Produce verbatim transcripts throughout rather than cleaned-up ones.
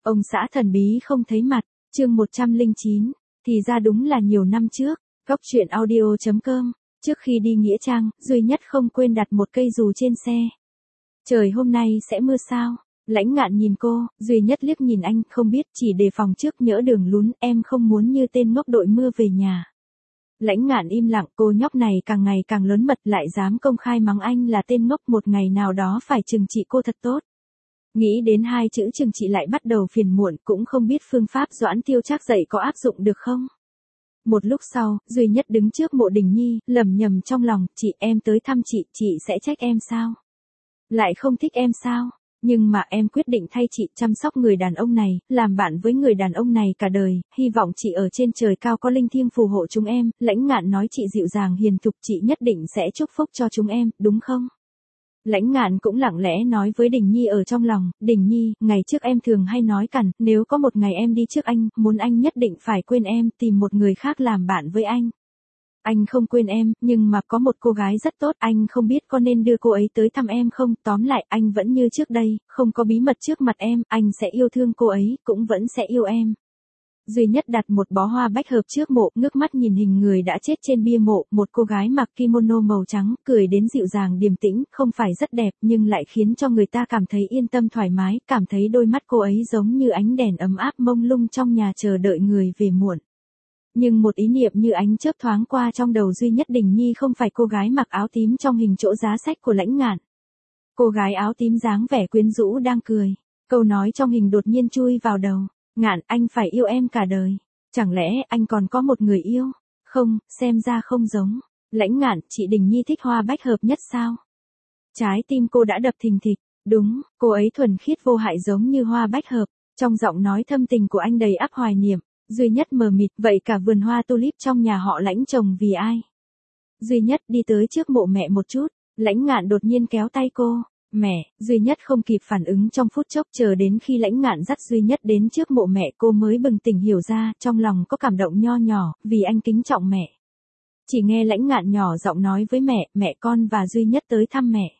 Ông xã thần bí không thấy mặt, chương một trăm lẻ chín, thì ra đúng là nhiều năm trước, góc truyện audio chấm com, trước khi đi Nghĩa Trang, Duy Nhất không quên đặt một cây dù trên xe. Trời hôm nay sẽ mưa sao? Lãnh Ngạn nhìn cô, Duy Nhất liếc nhìn anh, không biết, chỉ đề phòng trước nhỡ đường lún, em không muốn như tên ngốc đội mưa về nhà. Lãnh Ngạn im lặng, cô nhóc này càng ngày càng lớn mật, lại dám công khai mắng anh là tên ngốc, một ngày nào đó phải trừng trị cô thật tốt. Nghĩ đến hai chữ trừng trị lại bắt đầu phiền muộn, cũng không biết phương pháp Doãn Tiêu Trác dạy có áp dụng được không. Một lúc sau, Duy Nhất đứng trước mộ Đình Nhi, lẩm nhẩm trong lòng, chị em tới thăm chị, chị sẽ trách em sao? Lại không thích em sao? Nhưng mà em quyết định thay chị chăm sóc người đàn ông này, làm bạn với người đàn ông này cả đời, hy vọng chị ở trên trời cao có linh thiêng phù hộ chúng em. Lãnh Ngạn nói chị dịu dàng hiền thục, chị nhất định sẽ chúc phúc cho chúng em, đúng không? Lãnh Ngạn cũng lặng lẽ nói với Đình Nhi ở trong lòng, Đình Nhi, ngày trước em thường hay nói cằn, nếu có một ngày em đi trước anh, muốn anh nhất định phải quên em, tìm một người khác làm bạn với anh. Anh không quên em, nhưng mà có một cô gái rất tốt, anh không biết có nên đưa cô ấy tới thăm em không, tóm lại, anh vẫn như trước đây, không có bí mật trước mặt em, anh sẽ yêu thương cô ấy, cũng vẫn sẽ yêu em. Duy Nhất đặt một bó hoa bách hợp trước mộ, ngước mắt nhìn hình người đã chết trên bia mộ, một cô gái mặc kimono màu trắng, cười đến dịu dàng điềm tĩnh, không phải rất đẹp, nhưng lại khiến cho người ta cảm thấy yên tâm thoải mái, cảm thấy đôi mắt cô ấy giống như ánh đèn ấm áp mông lung trong nhà chờ đợi người về muộn. Nhưng một ý niệm như ánh chớp thoáng qua trong đầu Duy Nhất, Đình Nhi không phải cô gái mặc áo tím trong hình chỗ giá sách của Lãnh Ngạn. Cô gái áo tím dáng vẻ quyến rũ đang cười. Câu nói trong hình đột nhiên chui vào đầu. Ngạn, anh phải yêu em cả đời. Chẳng lẽ anh còn có một người yêu? Không, xem ra không giống. Lãnh Ngạn, chị Đình Nhi thích hoa bách hợp nhất sao? Trái tim cô đã đập thình thịch. Đúng, cô ấy thuần khiết vô hại giống như hoa bách hợp. Trong giọng nói thâm tình của anh đầy ắp hoài niệm. Duy Nhất mờ mịt, vậy cả vườn hoa tulip trong nhà họ Lãnh trồng vì ai? Duy Nhất đi tới trước mộ mẹ một chút, Lãnh Ngạn đột nhiên kéo tay cô. Mẹ, Duy Nhất không kịp phản ứng trong phút chốc, chờ đến khi Lãnh Ngạn dắt Duy Nhất đến trước mộ mẹ cô mới bừng tỉnh hiểu ra, trong lòng có cảm động nho nhỏ, vì anh kính trọng mẹ. Chỉ nghe Lãnh Ngạn nhỏ giọng nói với mẹ, mẹ con và Duy Nhất tới thăm mẹ.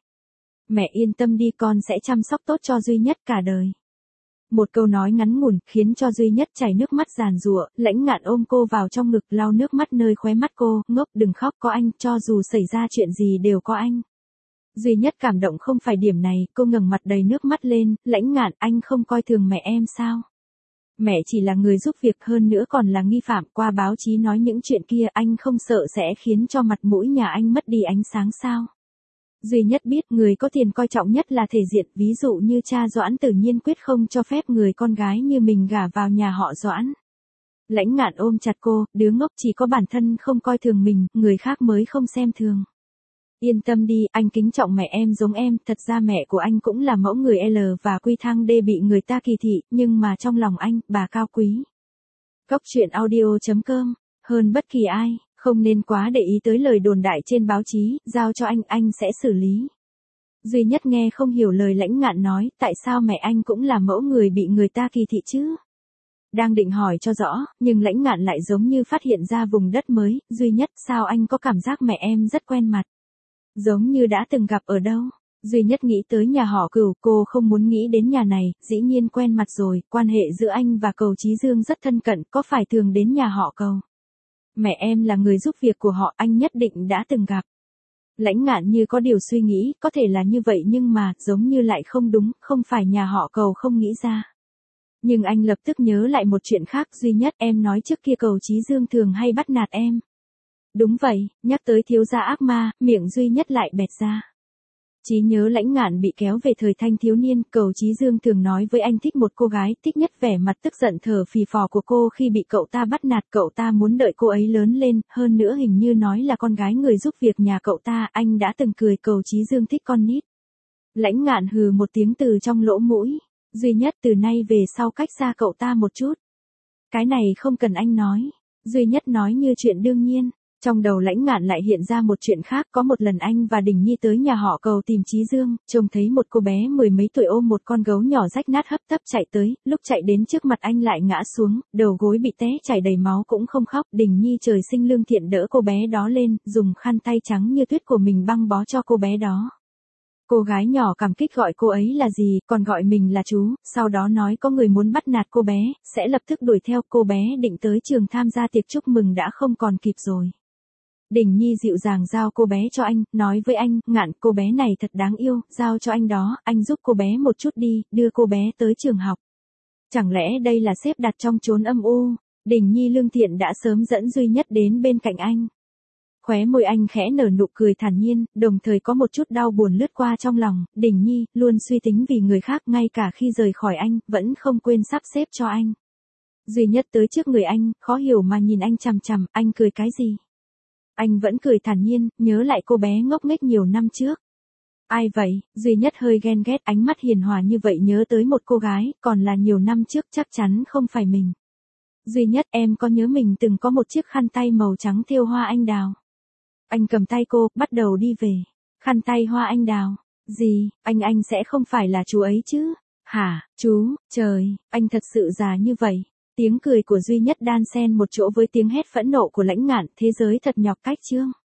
Mẹ yên tâm đi, con sẽ chăm sóc tốt cho Duy Nhất cả đời. Một câu nói ngắn ngủn, khiến cho Duy Nhất chảy nước mắt giàn giụa, Lãnh Ngạn ôm cô vào trong ngực, lau nước mắt nơi khóe mắt cô, ngốc đừng khóc, có anh, cho dù xảy ra chuyện gì đều có anh. Duy Nhất cảm động không phải điểm này, cô ngẩng mặt đầy nước mắt lên, Lãnh Ngạn, anh không coi thường mẹ em sao? Mẹ chỉ là người giúp việc, hơn nữa còn là nghi phạm, qua báo chí nói những chuyện kia, anh không sợ sẽ khiến cho mặt mũi nhà anh mất đi ánh sáng sao? Duy Nhất biết người có tiền coi trọng nhất là thể diện, ví dụ như cha Doãn tự nhiên quyết không cho phép người con gái như mình gả vào nhà họ Doãn. Lãnh Ngạn ôm chặt cô, đứa ngốc, chỉ có bản thân không coi thường mình, người khác mới không xem thường. Yên tâm đi, anh kính trọng mẹ em giống em, thật ra mẹ của anh cũng là mẫu người L và quy thang D bị người ta kỳ thị, nhưng mà trong lòng anh, bà cao quý. Góc truyện audio chấm com, hơn bất kỳ ai. Không nên quá để ý tới lời đồn đại trên báo chí, giao cho anh, anh sẽ xử lý. Duy Nhất nghe không hiểu lời Lãnh Ngạn nói, tại sao mẹ anh cũng là mẫu người bị người ta kỳ thị chứ? Đang định hỏi cho rõ, nhưng Lãnh Ngạn lại giống như phát hiện ra vùng đất mới, Duy Nhất, sao anh có cảm giác mẹ em rất quen mặt? Giống như đã từng gặp ở đâu? Duy Nhất nghĩ tới nhà họ Cửu, cô không muốn nghĩ đến nhà này, dĩ nhiên quen mặt rồi, quan hệ giữa anh và Cầu Chí Dương rất thân cận, có phải thường đến nhà họ Cầu? Mẹ em là người giúp việc của họ, anh nhất định đã từng gặp. Lãnh Ngạn như có điều suy nghĩ, có thể là như vậy nhưng mà, giống như lại không đúng, không phải nhà họ Cầu không nghĩ ra. Nhưng anh lập tức nhớ lại một chuyện khác, Duy Nhất, em nói trước kia Cầu Chí Dương thường hay bắt nạt em. Đúng vậy, nhắc tới thiếu gia ác ma, miệng Duy Nhất lại bẹt ra. Trí nhớ Lãnh Ngạn bị kéo về thời thanh thiếu niên, Cầu Chí Dương thường nói với anh thích một cô gái, thích nhất vẻ mặt tức giận thở phì phò của cô khi bị cậu ta bắt nạt, cậu ta muốn đợi cô ấy lớn lên, hơn nữa hình như nói là con gái người giúp việc nhà cậu ta, anh đã từng cười Cầu Chí Dương thích con nít. Lãnh Ngạn hừ một tiếng từ trong lỗ mũi, Duy Nhất, từ nay về sau cách xa cậu ta một chút. Cái này không cần anh nói, Duy Nhất nói như chuyện đương nhiên. Trong đầu Lãnh Ngạn lại hiện ra một chuyện khác, có một lần anh và Đình Nhi tới nhà họ Cầu tìm Chí Dương, trông thấy một cô bé mười mấy tuổi ôm một con gấu nhỏ rách nát hấp tấp chạy tới, lúc chạy đến trước mặt anh lại ngã xuống, đầu gối bị té chảy đầy máu cũng không khóc, Đình Nhi trời sinh lương thiện đỡ cô bé đó lên, dùng khăn tay trắng như tuyết của mình băng bó cho cô bé đó. Cô gái nhỏ cảm kích gọi cô ấy là gì, còn gọi mình là chú, sau đó nói có người muốn bắt nạt cô bé, sẽ lập tức đuổi theo. Cô bé định tới trường tham gia tiệc chúc mừng đã không còn kịp rồi. Đình Nhi dịu dàng giao cô bé cho anh, nói với anh, Ngạn, cô bé này thật đáng yêu, giao cho anh đó, anh giúp cô bé một chút đi, đưa cô bé tới trường học. Chẳng lẽ đây là xếp đặt trong chốn âm u? Đình Nhi lương thiện đã sớm dẫn Duy Nhất đến bên cạnh anh. Khóe môi anh khẽ nở nụ cười thản nhiên, đồng thời có một chút đau buồn lướt qua trong lòng. Đình Nhi luôn suy tính vì người khác, ngay cả khi rời khỏi anh, vẫn không quên sắp xếp cho anh. Duy Nhất tới trước người anh, khó hiểu mà nhìn anh chằm chằm, anh cười cái gì? Anh vẫn cười thản nhiên, nhớ lại cô bé ngốc nghếch nhiều năm trước. Ai vậy? Duy Nhất hơi ghen ghét, ánh mắt hiền hòa như vậy nhớ tới một cô gái, còn là nhiều năm trước, chắc chắn không phải mình. Duy Nhất, em có nhớ mình từng có một chiếc khăn tay màu trắng thêu hoa anh đào? Anh cầm tay cô, bắt đầu đi về. Khăn tay hoa anh đào? Gì, anh anh sẽ không phải là chú ấy chứ? Hả, chú, trời, anh thật sự già như vậy. Tiếng cười của Duy Nhất đan xen một chỗ với tiếng hét phẫn nộ của Lãnh Ngạn, thế giới thật nhọc cách chương.